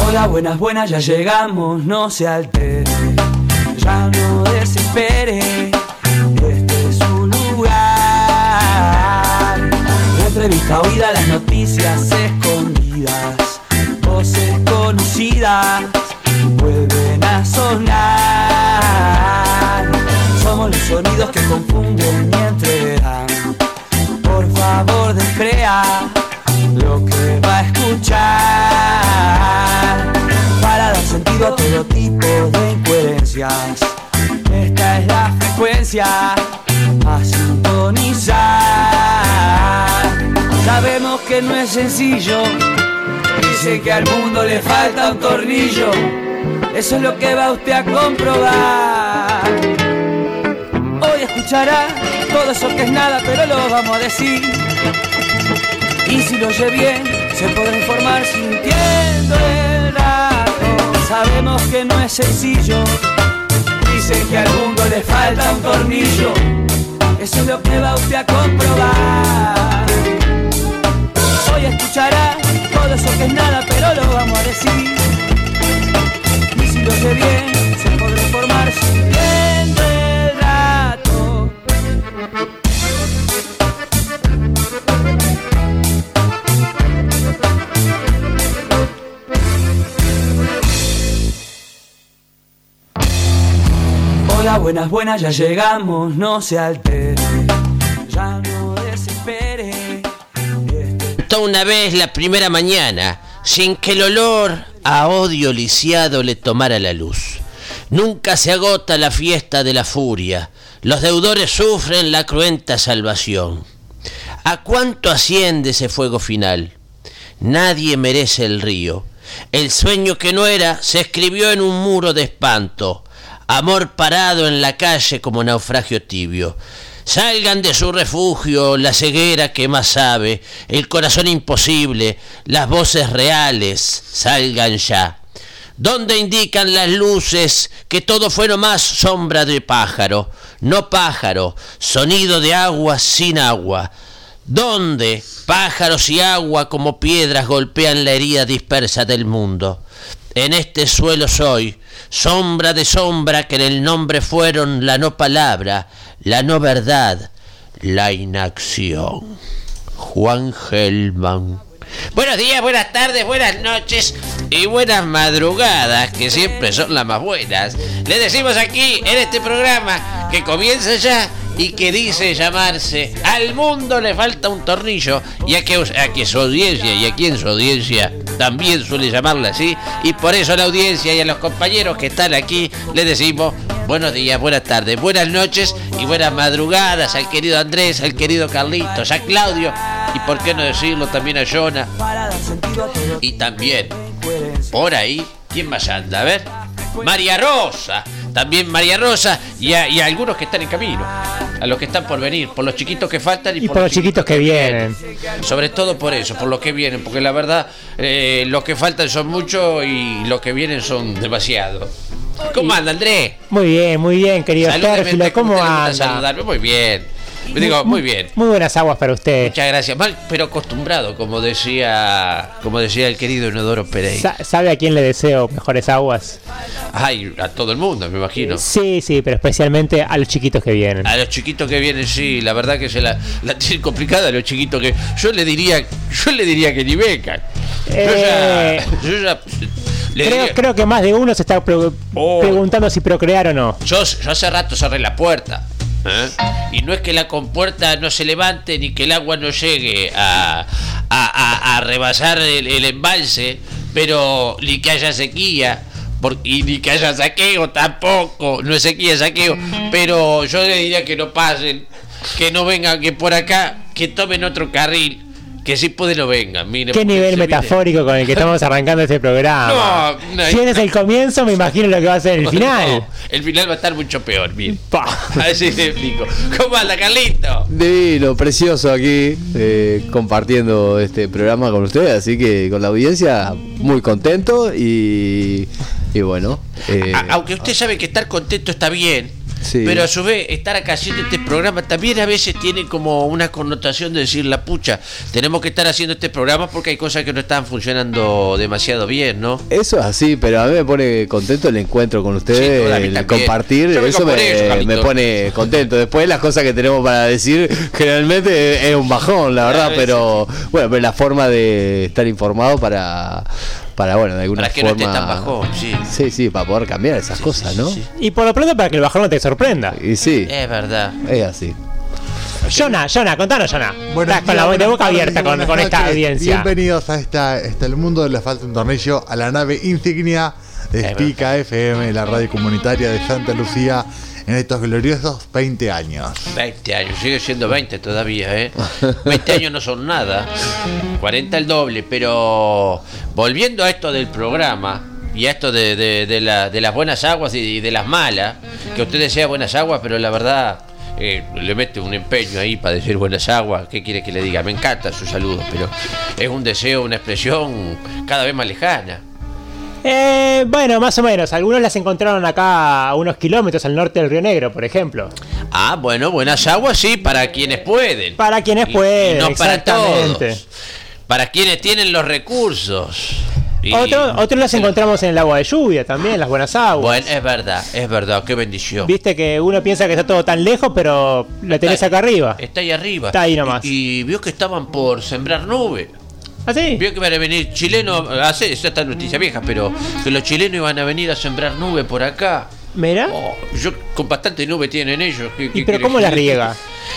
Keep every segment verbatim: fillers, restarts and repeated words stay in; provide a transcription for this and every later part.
Hola, buenas, buenas, ya llegamos, no se altere, ya no desespere, este es su lugar. La entrevista oída, las noticias escondidas, voces conocidas vuelven a sonar. Somos los sonidos que confunden y entregan. Por favor, descrea lo que va a escuchar, para dar sentido a todo tipo de incoherencias. Esta es la frecuencia a sintonizar. Sabemos que no es sencillo, dice que al mundo le falta un tornillo. Eso es lo que va usted a comprobar. Hoy escuchará todo eso que es nada, pero lo vamos a decir. Y si lo oye bien, se podrá informar sintiendo el rato. Sabemos que no es sencillo, dicen que al mundo le falta un tornillo. Eso es lo que va usted a comprobar. Hoy escuchará todo eso que es nada, pero lo vamos a decir. Y si lo oye bien, se podrá informar sintiendo el rato. Hola, buenas, buenas, ya llegamos, no se altere, ya no desespere. Toda una vez la primera mañana, sin que el olor a odio lisiado le tomara la luz. Nunca se agota la fiesta de la furia, los deudores sufren la cruenta salvación. ¿A cuánto asciende ese fuego final? Nadie merece el río. El sueño que no era se escribió en un muro de espanto. Amor parado en la calle como naufragio tibio. Salgan de su refugio la ceguera que más sabe, el corazón imposible, las voces reales, salgan ya. ¿Dónde indican las luces que todo fue nomás sombra de pájaro? No pájaro, sonido de agua sin agua. ¿Dónde pájaros y agua como piedras golpean la herida dispersa del mundo? En este suelo soy, sombra de sombra que en el nombre fueron la no palabra, la no verdad, la inacción. Juan Gelman. Buenos días, buenas tardes, buenas noches y buenas madrugadas, que siempre son las más buenas. Le decimos aquí en este programa que comienza ya y que dice llamarse Al mundo le falta un tornillo, y a que, a que su audiencia y aquí en su audiencia también suele llamarla así, y por eso a la audiencia y a los compañeros que están aquí le decimos buenos días, buenas tardes, buenas noches y buenas madrugadas al querido Andrés, al querido Carlitos, a Claudio y por qué no decirlo también a Jonah, y también por ahí, ¿quién más anda? A ver, María Rosa, también María Rosa y a, y a algunos que están en camino, a los que están por venir, por los chiquitos que faltan y, y por, por los chiquitos, chiquitos que, que vienen. vienen. Sobre todo por eso, por los que vienen, porque la verdad eh, los que faltan son muchos y los que vienen son demasiados. ¿Cómo anda, Andrés? Muy bien, muy bien, querido Stérfilo. ¿Cómo anda? Saludarme. Muy bien. Digo, muy bien. Muy buenas aguas para usted. Muchas gracias. Mal, pero acostumbrado, como decía, como decía el querido Inodoro Pereira. Sa- ¿Sabe a quién le deseo mejores aguas? Ay, a todo el mundo, me imagino. Sí, sí, pero especialmente a los chiquitos que vienen. A los chiquitos que vienen, sí, la verdad que se la, la tienen complicada a los chiquitos que yo le diría, yo le diría que ni becan. Eh... Yo ya, yo ya Creo, diría... creo que más de uno se está pre- oh. preguntando si procrear o no. Yo, yo hace rato cerré la puerta. ¿Eh? Y no es que la compuerta no se levante ni que el agua no llegue a, a, a, a rebasar el, el embalse, pero ni que haya sequía por, y ni que haya saqueo tampoco, no es sequía, saqueo, pero yo le diría que no pasen, que no vengan, que por acá, que tomen otro carril, que si puede no vengan. Mire, qué nivel metafórico viene con el que estamos arrancando este programa. No, no, si ese es el comienzo, me imagino lo que va a ser el final. No, el final va a estar mucho peor, mire. Así te explico. ¿Cómo anda, Carlito? Divino, precioso aquí, eh, compartiendo este programa con ustedes, así que con la audiencia muy contento y, y bueno. Eh, a, aunque usted sabe que estar contento está bien, Sí. Pero a su vez, estar acá haciendo este programa también a veces tiene como una connotación de decir la pucha, tenemos que estar haciendo este programa porque hay cosas que no están funcionando demasiado bien, ¿no? Eso es así, pero a mí me pone contento el encuentro con ustedes, Sí, a mí el también. compartir, Yo vengo eso por me, eso, Carlito. me pone contento. Después las cosas que tenemos para decir generalmente es un bajón, la verdad, A pero bueno, pero la forma de estar informado para, para bueno, de alguna Para que no forma. esté tan bajón, sí. Sí, sí, para poder cambiar esas Sí, cosas, sí, ¿no? sí, Y por lo pronto para que el bajón no te sorprenda. Y sí, Es verdad. es así. Jonah, Jonah, contanos, Jonah. Buenos Estás con días, la bo- de buenas boca tardes abierta y con, buenas con esta noches. audiencia. Bienvenidos a esta, esta el mundo de Le Falta un Tornillo, a la nave insignia de Es Spica F M, la radio comunitaria de Santa Lucía, en estos gloriosos veinte años. veinte años, sigue siendo veinte todavía, ¿eh? veinte años no son nada. cuarenta el doble, pero volviendo a esto del programa y a esto de, de, de, la, de las buenas aguas y de las malas, que usted desea buenas aguas, pero la verdad eh, le mete un empeño ahí para decir buenas aguas. ¿Qué quiere que le diga? Me encantan sus saludos, pero es un deseo, una expresión cada vez más lejana. Eh, bueno, más o menos. Algunos las encontraron acá a unos kilómetros al norte del Río Negro, por ejemplo. Ah, bueno, buenas aguas sí, para quienes pueden. Para quienes Y- pueden, y no para exactamente. todos. Para quienes tienen los recursos. Y- Otro- otros las encontramos en el agua de lluvia también, las buenas aguas. Bueno, es verdad, es verdad, qué bendición. Viste que uno piensa que está todo tan lejos, pero la tenés acá arriba. Está ahí arriba. Está ahí nomás. Y, y vio que estaban por sembrar nube. ¿Ah, sí? Vio que van a venir chilenos, hace, esa está noticia vieja, pero que los chilenos iban a venir a sembrar nube por acá. Mira. Oh, yo con bastante nube tienen ellos. ¿Qué- ¿Y qué pero quiere cómo que la le- riega?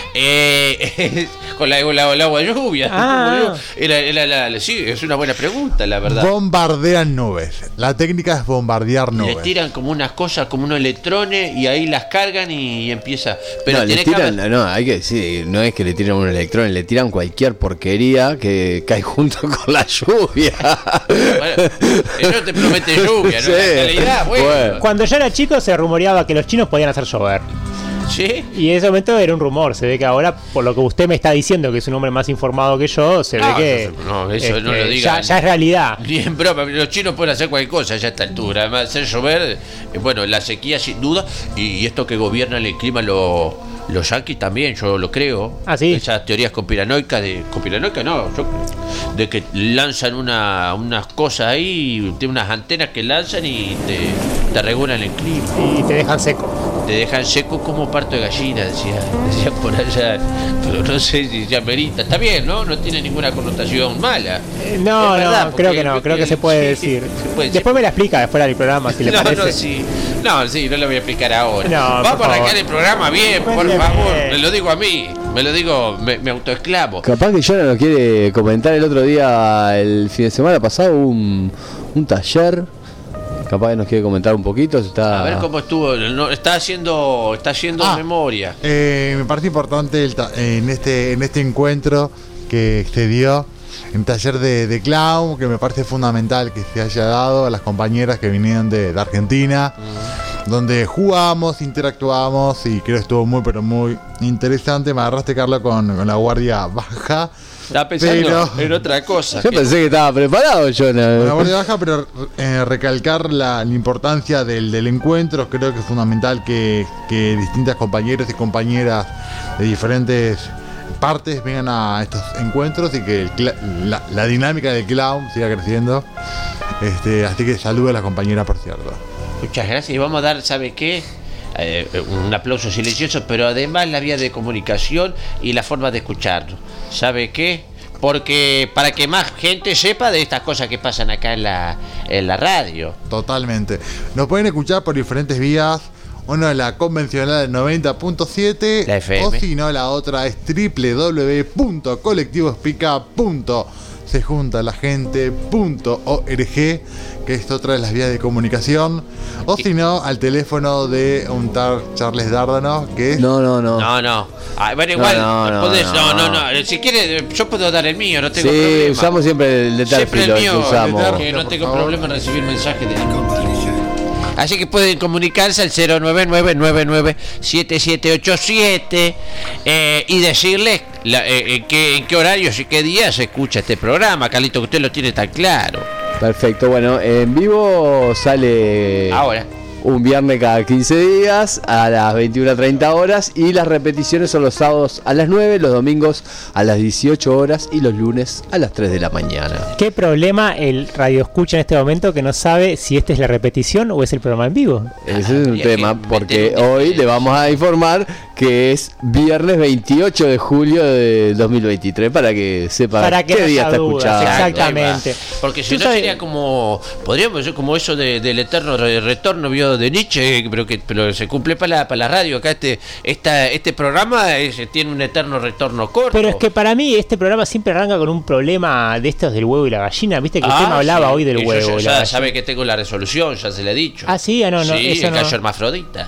Eh, con la, con la- el agua de lluvia. Ah. Como yo. Era- era la- la- sí, es una buena pregunta, la verdad. Bombardean nubes. La técnica es bombardear Le nubes. tiran como unas cosas, como unos electrones, y ahí las cargan y empieza. Pero no, le tiene que tiran, haber- no, hay que decir, no es que le tiran un electrón, le tiran cualquier porquería que cae junto con la lluvia. Bueno, eso te promete lluvia, ¿no? Sí. La realidad, bueno. Bueno. Cuando yo era chico se rumoreaba que los chinos podían hacer llover. ¿Sí? Y en ese momento era un rumor. Se ve que ahora, por lo que usted me está diciendo, que es un hombre más informado que yo, se No, ve que no, no, eso no lo este, digan. ya, ya es realidad. Ni en broma, los chinos pueden hacer cualquier cosa ya a esta altura. Además, hacer llover, eh, bueno, la sequía sin duda, y, y esto que gobiernan el clima lo, los yanquis también, yo lo creo. ¿Ah, sí? Esas teorías conspiranoicas de. Conspiranoicas no, yo de que lanzan una, unas cosas ahí, de unas antenas que lanzan y te, te regulan el clima. Y te dejan seco. Te dejan seco como parto de gallina, decía, decía por allá. Pero no sé si se amerita. Está bien, ¿no? No tiene ninguna connotación mala. Eh, No, Es verdad, no, creo porque- que no, creo que porque- se puede sí, decir. se puede Después me la explica después del programa, si le no, parece. no, sí. No, sí, no lo voy a explicar ahora. No, Vamos por a arrancar favor. el programa bien, por Cuénteme. favor. Me lo digo a mí. Me lo digo, me, me autoexclamo. Capaz que Jonah nos quiere comentar el otro día, el fin de semana pasado, un, un taller. Capaz que nos quiere comentar un poquito. Está... A ver cómo estuvo. No, está haciendo, está haciendo Ah. memoria. Eh, me parece importante el ta- en, este, en este encuentro que se dio en taller de, de clown, que me parece fundamental que se haya dado a las compañeras que vinieron de, de Argentina, donde jugamos, interactuamos y creo que estuvo muy pero muy interesante. Me agarraste, Carlos, con, con la guardia baja. Estaba pensando Pero- en otra cosa. Yo pensé que estaba preparado, Con la Jonah. guardia baja, pero eh, recalcar la, la importancia del, del encuentro. Creo que es fundamental que, que distintas compañeros y compañeras de diferentes partes vengan a estos encuentros y que el cla- la, la dinámica del clown siga creciendo. Este, así que saludo a la compañera, por cierto. Muchas gracias. Y vamos a dar, ¿sabe qué? Eh, un aplauso silencioso, pero además la vía de comunicación y la forma de escucharlo. ¿Sabe qué? Porque para que más gente sepa de estas cosas que pasan acá en la, en la radio. Totalmente. Nos pueden escuchar por diferentes vías. Una, la convencional noventa punto siete, La F M. o si no, la otra es doble u doble u doble u punto colectivospica punto se junta la gente punto org, que es otra de las vías de comunicación. O si no, al teléfono de un tal Charles Dárdano, que es No, no, no. No, no. Ah, bueno, igual. No, no, podés- no, no. no, no. Si quiere, yo puedo dar el mío, no tengo Sí, problema. usamos siempre el de Siempre el Tarfilo, mío, que usamos. el de que no por tengo favor. problema en recibir mensajes de ningún tipo. Así que pueden comunicarse al cero nueve nueve nueve nueve siete siete ocho siete eh, y decirles la- eh, en, qué, en qué horarios y qué días se escucha este programa, Carlito, que usted lo tiene tan claro. Perfecto, bueno, en vivo sale Ahora. un viernes cada quince días a las veintiuna treinta horas, y las repeticiones son los sábados a las nueve, los domingos a las dieciocho horas y los lunes a las tres de la mañana. ¿Qué problema el radio escucha en este momento que no sabe si esta es la repetición o es el programa en vivo? Ese es un y tema, que porque meter un hoy día. le vamos a informar que es viernes veintiocho de julio de dos mil veintitrés, para que sepa Para que qué no día haya está dudas, escuchando. exactamente. Ahí va. Porque si Tú no sabes- sería como, podríamos decir como eso de, del eterno re- retorno vio de Nietzsche, pero que pero se cumple para la, para la radio. Acá este esta, este programa es- tiene un eterno retorno corto. Pero es que para mí este programa siempre arranca con un problema de estos del huevo y la gallina. Viste que Ah, usted me hablaba sí. hoy del Y yo huevo ya- y la ya gallina. sabe que tengo la resolución, ya se le he dicho. Ah, sí, ah, no, no, sí, eso el no. gallo hermafrodita.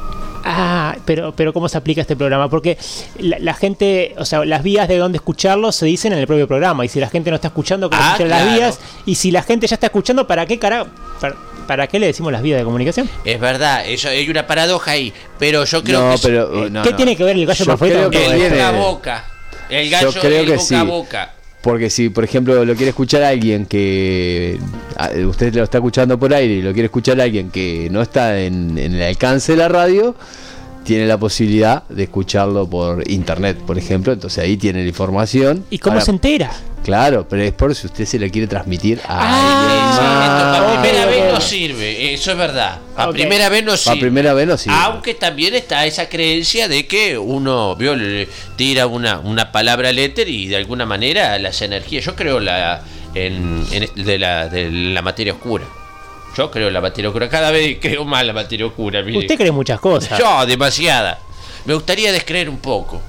Ah, pero, pero ¿cómo se aplica este programa? Porque la, la gente, o sea, las vías de dónde escucharlo se dicen en el propio programa. Y si la gente no está escuchando, ¿cómo Ah, escuchar las claro. vías? Y si la gente ya está escuchando, ¿para qué cara, para, para qué le decimos las vías de comunicación? Es verdad, eso hay una paradoja ahí, pero yo creo No, que es- pero Eh, no, ¿Qué no. tiene que ver el gallo Yo hermafrodita creo con que todo el esto? viene- boca a boca. El gallo, Yo creo el que boca sí. a boca. Porque si, por ejemplo, lo quiere escuchar alguien que a- usted lo está escuchando por aire y lo quiere escuchar alguien que no está en, en el alcance de la radio, tiene la posibilidad de escucharlo por internet, por ejemplo. Entonces ahí tiene la información. ¿Y cómo Ahora, se entera? Claro, pero es por si usted se le quiere transmitir a Ah, alguien Sí, más. esto para ok, primera ok. vez no sirve, eso es verdad. Para Ok. primera vez no sirve. Para primera vez no sirve. Aunque también está esa creencia de que uno vio, le tira una, una palabra al éter y de alguna manera las energías. Yo creo la en, en- de, la, de la materia oscura. Yo creo en la materia oscura. Cada vez creo más en la materia oscura. mire. Usted cree muchas cosas. Yo, demasiada. Me gustaría descreer un poco.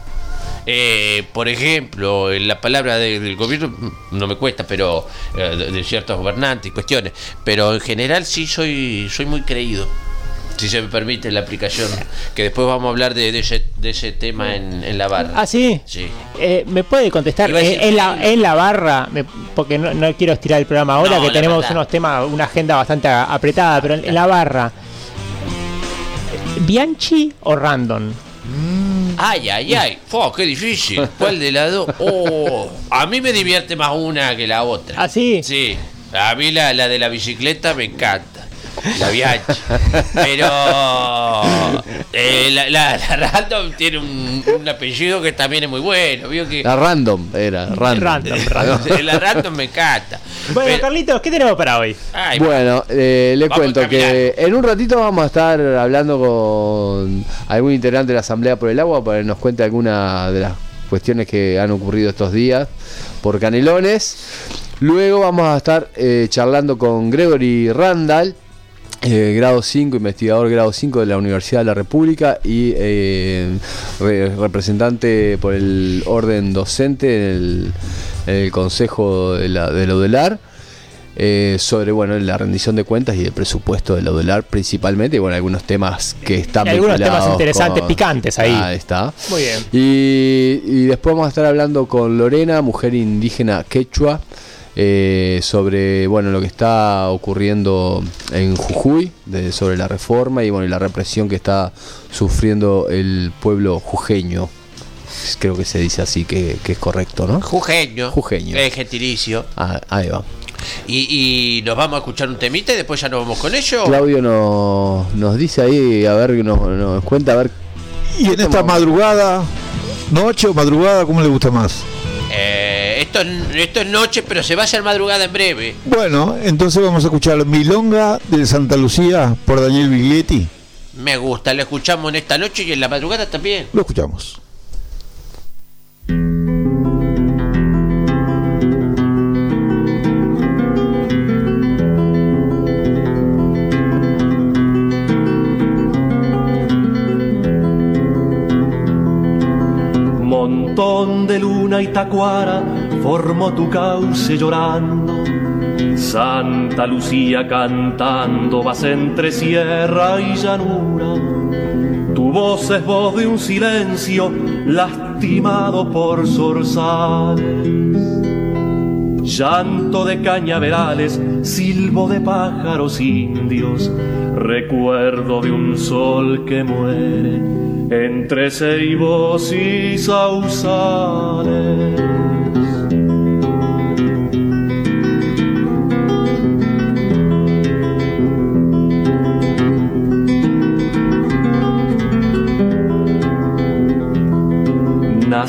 Eh, por ejemplo, en la palabra de- del gobierno mm, no me cuesta, pero eh, de, de ciertos gobernantes y cuestiones. Pero en general sí soy soy muy creído, si se me permite la aplicación. Que después vamos a hablar de, de ese, de ese tema en, en la barra. Ah, sí. Sí. Eh, ¿Me puede contestar? Iba a decir- Eh, en, la, en la barra, me- porque no, no quiero estirar el programa ahora, No, que la tenemos verdad. unos temas, una agenda bastante a- apretada, pero en, en la barra, ¿Bianchi o Random? Ay, ay, ay. Fo, qué difícil. ¿Cuál de las dos? Oh, a mí me divierte más una que la otra. ¿Ah, sí? Sí, a mí la, la de la bicicleta me encanta. La Bianchi. Pero eh, la, la, la Random tiene un, un apellido que también es muy bueno. ¿Vio que La random era, random. Random, random. la Random me encanta. Bueno, Pero- Carlitos, ¿qué tenemos para hoy? ay, Bueno, eh, les Vamos cuento a caminar. que en un ratito vamos a estar hablando con algún integrante de la Asamblea por el Agua para que nos cuente alguna de las cuestiones que han ocurrido estos días por Canelones. Luego vamos a estar eh, charlando con Gregory Randall, eh, grado cinco, investigador grado cinco de la Universidad de la República y eh, re- representante por el orden docente en el, en el Consejo de la, de la UDELAR. Eh, sobre bueno la rendición de cuentas y el presupuesto de la UDELAR principalmente, y bueno, algunos temas que están Y algunos temas vinculados interesantes, picantes ahí. Ahí está. Muy bien. Y, y después vamos a estar hablando con Lorena, mujer indígena quechua, eh, sobre bueno lo que está ocurriendo en Jujuy, de, sobre la reforma y bueno y la represión que está sufriendo el pueblo jujeño. Creo que se dice así, que, que es correcto, ¿no? Jujeño. Jujeño. Es gentilicio. Ah, ahí va. Y, y nos vamos a escuchar un temita y después ya nos vamos con ello. Claudio nos, nos dice ahí, a ver, nos, nos cuenta, a ver. Y en esta madrugada, noche o madrugada, ¿cómo le gusta más? Eh, esto, es- esto es noche, pero se va a hacer madrugada en breve. Bueno, entonces vamos a escuchar Milonga de Santa Lucía por Daniel Biglietti. Me gusta, lo escuchamos en esta noche y en la madrugada también. Lo escuchamos. Montón de luna y tacuara formó tu cauce llorando. Santa Lucía cantando vas entre sierra y llanura. Tu voz es voz de un silencio lastimado por zorzales. Llanto de cañaverales, silbo de pájaros indios, recuerdo de un sol que muere entre ceibos y sausales.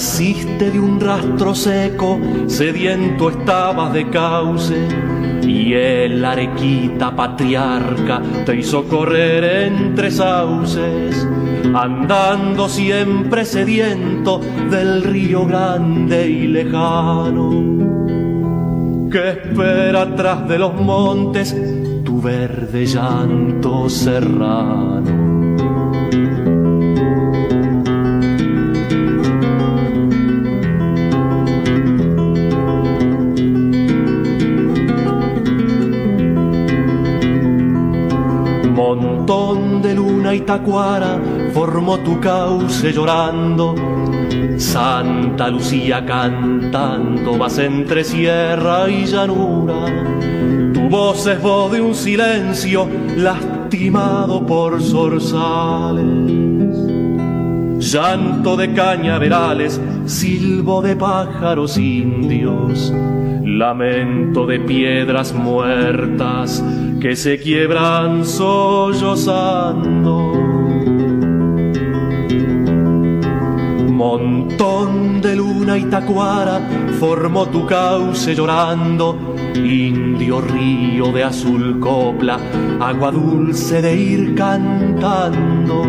Naciste de un rastro seco, sediento estabas de cauce, y el Arequita patriarca te hizo correr entre sauces, andando siempre sediento del río grande y lejano, que espera atrás de los montes tu verde llanto serrano. Montón de luna y tacuara formó tu cauce llorando, Santa Lucía cantando vas entre sierra y llanura. Tu voz es voz de un silencio lastimado por zorzales, llanto de cañaverales, silbo de pájaros indios, lamento de piedras muertas que se quiebran sollozando. Montón de luna y tacuara formó tu cauce llorando, indio río de azul copla, agua dulce de ir cantando.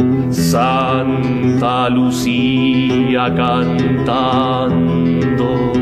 Santa Lucía cantando.